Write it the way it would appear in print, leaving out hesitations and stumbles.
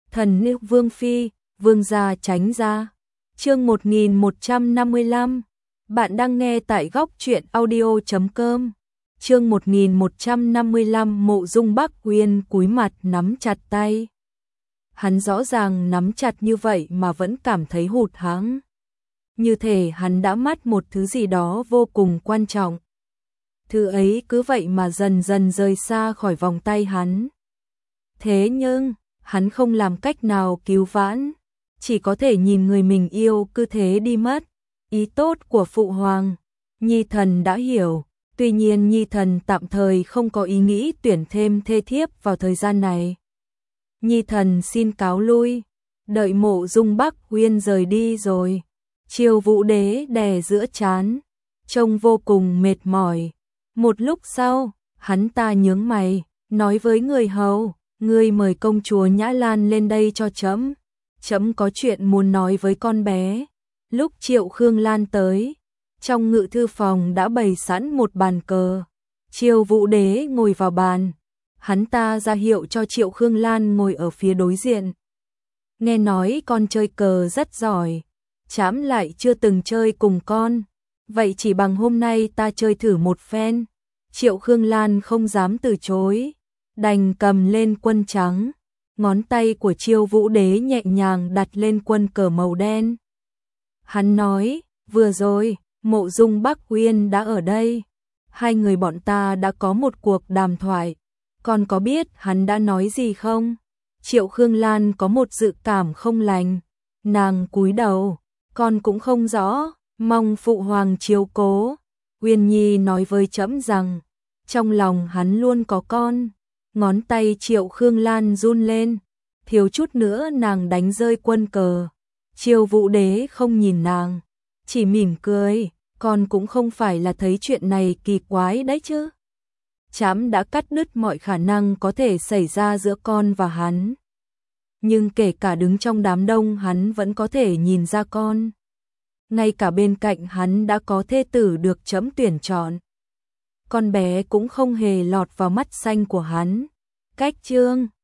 Thần nữ vương phi, vương gia tránh ra. Chương 1155. Bạn đang nghe tại góc truyện audio.com. Chương 1155. Mộ Dung Bắc Uyên cúi mặt nắm chặt tay. Hắn rõ ràng nắm chặt như vậy mà vẫn cảm thấy hụt hẫng. Như thể hắn đã mất một thứ gì đó vô cùng quan trọng. Thứ ấy cứ vậy mà dần dần rời xa khỏi vòng tay hắn. Thế nhưng, hắn không làm cách nào cứu vãn, chỉ có thể nhìn người mình yêu cứ thế đi mất. Ý tốt của phụ hoàng, Nhi thần đã hiểu, tuy nhiên Nhi thần tạm thời không có ý nghĩ tuyển thêm thê thiếp vào thời gian này. Nhi thần xin cáo lui. Đợi Mộ Dung Bắc Uyên rời đi rồi, Triều Vũ Đế đè giữa trán, trông vô cùng mệt mỏi. Một lúc sau, hắn ta nhướng mày, nói với người hầu: "Ngươi mời công chúa Nhã Lan lên đây cho trẫm. Trẫm có chuyện muốn nói với con bé." Lúc Triệu Khương Lan tới, trong ngự thư phòng đã bày sẵn một bàn cờ. Triều Vũ Đế ngồi vào bàn, hắn ta ra hiệu cho Triệu Khương Lan ngồi ở phía đối diện. Nghe nói con chơi cờ rất giỏi, trẫm lại chưa từng chơi cùng con, vậy chỉ bằng hôm nay ta chơi thử một phen. Triệu Khương Lan không dám từ chối, đành cầm lên quân trắng, ngón tay của Triều Vũ Đế nhẹ nhàng đặt lên quân cờ màu đen. Hắn nói: "Vừa rồi, Mộ Dung Bắc Uyên đã ở đây, hai người bọn ta đã có một cuộc đàm thoại, con có biết hắn đã nói gì không?" Triệu Khương Lan có một dự cảm không lành, nàng cúi đầu: "Con cũng không rõ, mong phụ hoàng chiếu cố. Uyên Nhi nói với trẫm rằng, trong lòng hắn luôn có con." Ngón tay Triệu Khương Lan run lên, thiếu chút nữa nàng đánh rơi quân cờ. Triều Vũ Đế không nhìn nàng, chỉ mỉm cười: "Con cũng không phải là thấy chuyện này kỳ quái đấy chứ. Trẫm đã cắt đứt mọi khả năng có thể xảy ra giữa con và hắn. Nhưng kể cả đứng trong đám đông hắn vẫn có thể nhìn ra con. Ngay cả bên cạnh hắn đã có thê tử được trẫm tuyển chọn. Con bé cũng không hề lọt vào mắt xanh của hắn." Cách chương